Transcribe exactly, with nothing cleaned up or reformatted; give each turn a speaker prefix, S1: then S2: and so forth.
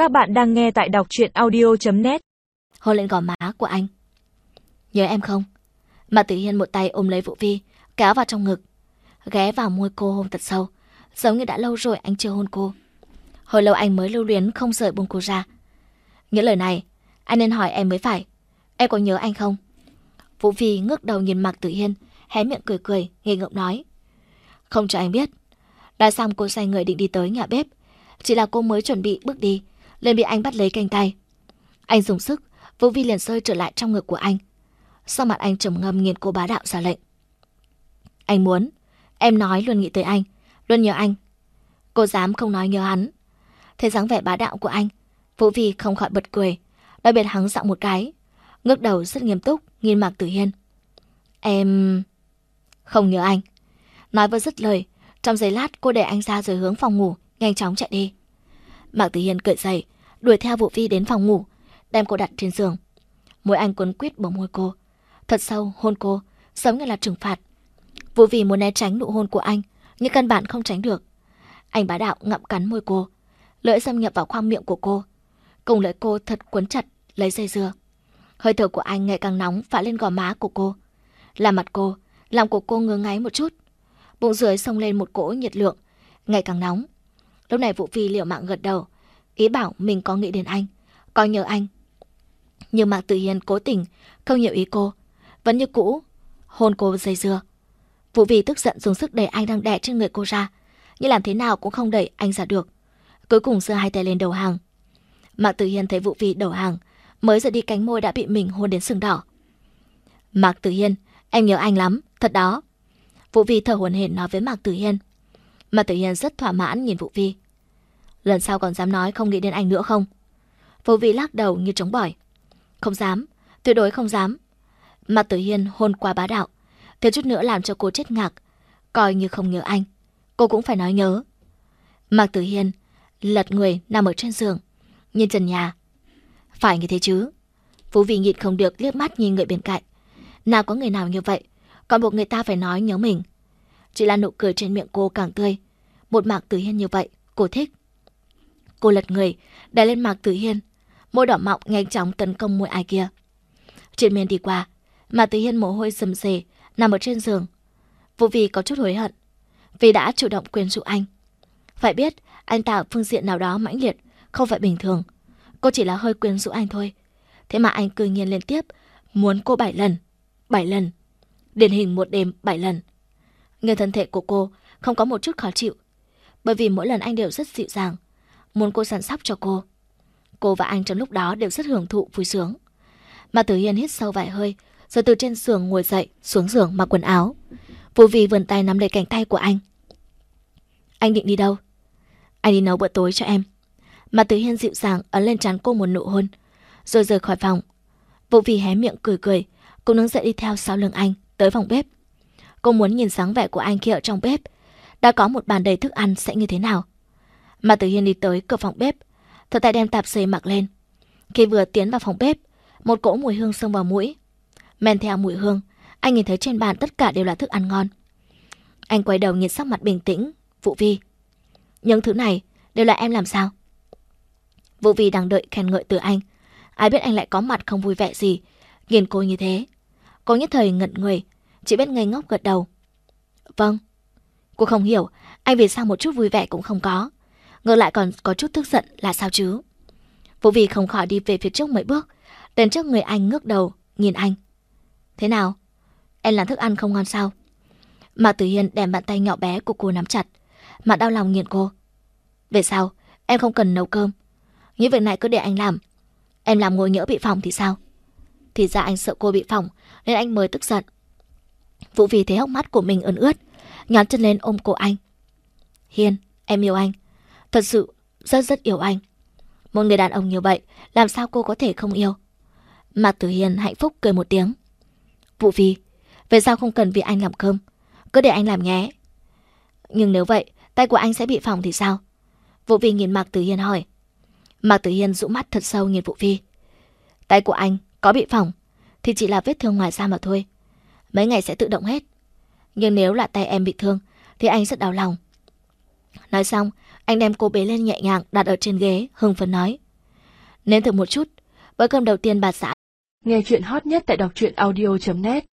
S1: Các bạn đang nghe tại đọc truyện audio chấm net.
S2: Hôn lên gò má của anh. Nhớ em không? Mạc Tử Hiên một tay ôm lấy Vũ Vi, kéo vào trong ngực, ghé vào môi cô hôn thật sâu, giống như đã lâu rồi anh chưa hôn cô. Hồi lâu anh mới lưu luyến không rời buông cô ra. Những lời này anh nên hỏi em mới phải. Em có nhớ anh không? Vũ Vi ngước đầu nhìn Mạc Tử Hiên, hé miệng cười cười, ngây ngượng nói. Không cho anh biết. Nói xong cô xoay người định đi tới nhà bếp. Chỉ là cô mới chuẩn bị bước đi, liền bị anh bắt lấy cánh tay. Anh dùng sức, Vũ Vi liền rơi trở lại trong ngực của anh. Sau mặt anh trầm ngâm nhìn cô bá đạo ra lệnh. Anh muốn, em nói luôn nghĩ tới anh, luôn nhớ anh. Cô dám không nói nhớ hắn. Thấy dáng vẻ bá đạo của anh, Vũ Vi không khỏi bật cười, đặc biệt hắng giọng một cái, ngước đầu rất nghiêm túc nhìn Mạc Tử Hiên. Em không nhớ anh. Nói vừa dứt lời, trong giây lát cô để anh ra rồi hướng phòng ngủ, nhanh chóng chạy đi. Mạc Tử Hiên cởi giày, đuổi theo Vũ Vi đến phòng ngủ, đem cô đặt trên giường. Môi anh quấn quýt bờ môi cô, thật sâu hôn cô, giống như là trừng phạt. Vũ Vi muốn né tránh nụ hôn của anh, nhưng căn bản không tránh được. Anh bá đạo ngậm cắn môi cô, lưỡi xâm nhập vào khoang miệng của cô, cùng lưỡi cô thật quấn chặt lấy dây dưa. Hơi thở của anh ngày càng nóng phả lên gò má của cô, làm mặt cô, lòng của cô ngứa ngáy một chút. Bụng dưới xông lên một cỗ nhiệt lượng, ngày càng nóng. Lúc này Vũ Vi liều mạng gật đầu, ý bảo mình có nghĩ đến anh, có nhớ anh. Nhưng Mạc Tử Hiên cố tình không hiểu ý cô, vẫn như cũ hôn cô dây dưa. Vũ Vi tức giận dùng sức đẩy anh đang đè trên người cô ra, nhưng làm thế nào cũng không đẩy anh ra được. Cuối cùng giơ hai tay lên đầu hàng. Mạc Tử Hiên thấy Vũ Vi đầu hàng, mới giật đi cánh môi đã bị mình hôn đến sưng đỏ. Mạc Tử Hiên, em nhớ anh lắm, thật đó. Vũ Vi thở hổn hển nói với Mạc Tử Hiên. Mạc Tử Hiên rất thỏa mãn nhìn Vũ Vi. Lần sau còn dám nói không nghĩ đến anh nữa không? Vũ Vi lắc đầu như trống bỏi. Không dám, tuyệt đối không dám. Mạc Tử Hiên hôn quá bá đạo, thiếu chút nữa làm cho cô chết ngạc. Coi như không nhớ anh, cô cũng phải nói nhớ. Mạc Tử Hiên lật người nằm ở trên giường, nhìn trần nhà. Phải như thế chứ? Vũ Vi nhịn không được liếc mắt nhìn người bên cạnh. Nào có người nào như vậy, còn buộc người ta phải nói nhớ mình. Chỉ là nụ cười trên miệng cô càng tươi. Một Mạc Tử Hiên như vậy, cô thích. Cô lật người, đè lên Mạc Tử Hiên. Môi đỏ mọng nhanh chóng tấn công môi ai kia. Triền miên đi qua, Mạc Tử Hiên mồ hôi rầm rề, nằm ở trên giường. Vũ Vi có chút hối hận, vì đã chủ động quyến rũ anh. Phải biết, anh ta ở phương diện nào đó mãnh liệt, không phải bình thường. Cô chỉ là hơi quyến rũ anh thôi. Thế mà anh cư nhiên liên tiếp muốn cô bảy lần. Bảy lần. Điển hình một đêm bảy lần. Nhưng thân thể của cô không có một chút khó chịu, bởi vì mỗi lần anh đều rất dịu dàng, muốn cô săn sóc cho cô. Cô và anh trong lúc đó đều rất hưởng thụ vui sướng. Mà Tử Hiên hít sâu vài hơi, rồi từ trên giường ngồi dậy, xuống giường mặc quần áo. Vũ Vi vươn tay nắm lấy cánh tay của anh. Anh định đi đâu? Anh đi nấu bữa tối cho em. Mà Tử Hiên dịu dàng ấn lên trán cô một nụ hôn, rồi rời khỏi phòng. Vũ Vi hé miệng cười cười, cũng đứng dậy đi theo sau lưng anh tới phòng bếp. Cô muốn nhìn dáng vẻ của anh khi ở trong bếp, đã có một bàn đầy thức ăn sẽ như thế nào. Mà Tử Hiên đi tới cửa phòng bếp, thật tay đem tạp dề mặc lên. Khi vừa tiến vào phòng bếp, một cỗ mùi hương xông vào mũi. Men theo mùi hương, anh nhìn thấy trên bàn tất cả đều là thức ăn ngon. Anh quay đầu nhìn sắc mặt bình tĩnh Vũ Vi. Những thứ này đều là em làm sao? Vũ Vi đang đợi khen ngợi từ anh, ai biết anh lại có mặt không vui vẻ gì, nhìn cô như thế. Cô nhất thời ngẩn người, chỉ biết ngây ngốc gật đầu. Vâng. Cô không hiểu anh vì sao một chút vui vẻ cũng không có, ngược lại còn có chút tức giận là sao chứ? Vũ Vi không khỏi đi về phía trước mấy bước, đến trước người anh ngước đầu nhìn anh. Thế nào? Em làm thức ăn không ngon sao? Mạc Tử Hiên đem bàn tay nhỏ bé của cô nắm chặt, mà đau lòng nhìn cô. Về sau em không cần nấu cơm, những việc này cứ để anh làm. Em làm ngồi nhỡ bị phỏng thì sao? Thì ra anh sợ cô bị phỏng nên anh mới tức giận. Vũ Vi thấy hốc mắt của mình ướt ướt, nhón chân lên ôm cổ anh. Hiên, em yêu anh, thật sự rất rất yêu anh. Một người đàn ông như vậy, làm sao cô có thể không yêu? Mạc Tử Hiên hạnh phúc cười một tiếng. Vũ Vi, về sau không cần vì anh làm cơm, cứ để anh làm nhé. Nhưng nếu vậy, tay của anh sẽ bị phỏng thì sao? Vũ Vi nhìn Mạc Tử Hiên hỏi. Mạc Tử Hiên dụ mắt thật sâu nhìn Vũ Vi. Tay của anh có bị phỏng thì chỉ là vết thương ngoài da mà thôi, mấy ngày sẽ tự động hết. Nhưng nếu là tay em bị thương thì anh rất đau lòng. Nói xong, anh đem cô bế lên nhẹ nhàng đặt ở trên ghế, hưng phấn nói. Nếm thử một chút, bữa cơm đầu tiên bà xã.
S1: Nghe chuyện hot nhất tại đọc truyện audio chấm net.